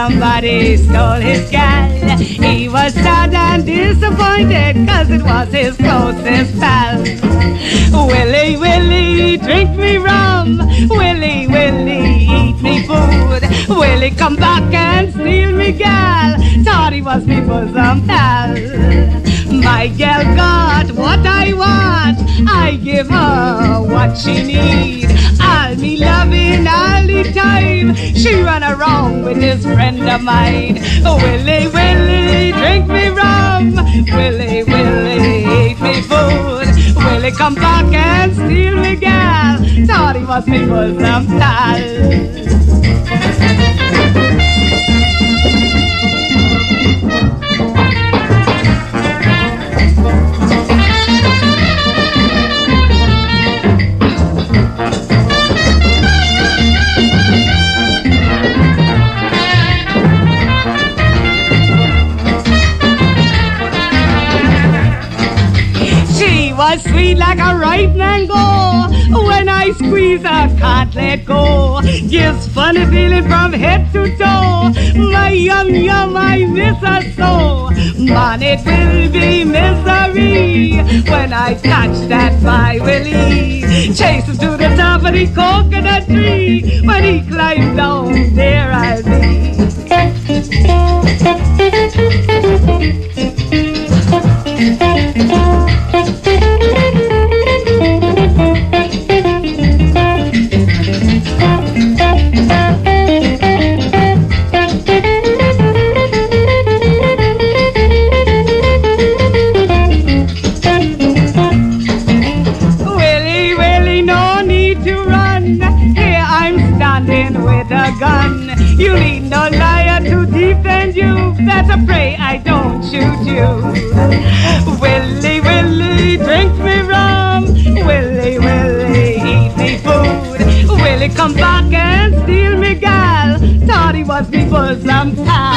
somebody stole his gal. He was sad and disappointed, cause it was his closest pal. Willie, Willie, drink me rum. Willie, Willie, eat me food. Willie, come back and steal me gal. Thought he was me bosom pal. My gal got what I want. I give her what she need. All me loving all the time. She run around with this friend of mine. Willie, Willie, drink me rum. Willie, Willie, eat me food. Willie, come back and steal me gal. Thought he was me bosom pal. Was sweet like a ripe mango. When I squeeze her, can't let go. Gives funny feeling from head to toe. My yum yum, I miss her so. Man, it will be misery when I touch that my Willie. Chase him to the top of the coconut tree. When he climbs down, there I'll be. You need no liar to defend you. Better pray I don't shoot you. Willie, Willie, drink me rum. Willie, Willie, eat me food. Willie, come back and steal me gal. Thought he was me bosom pal.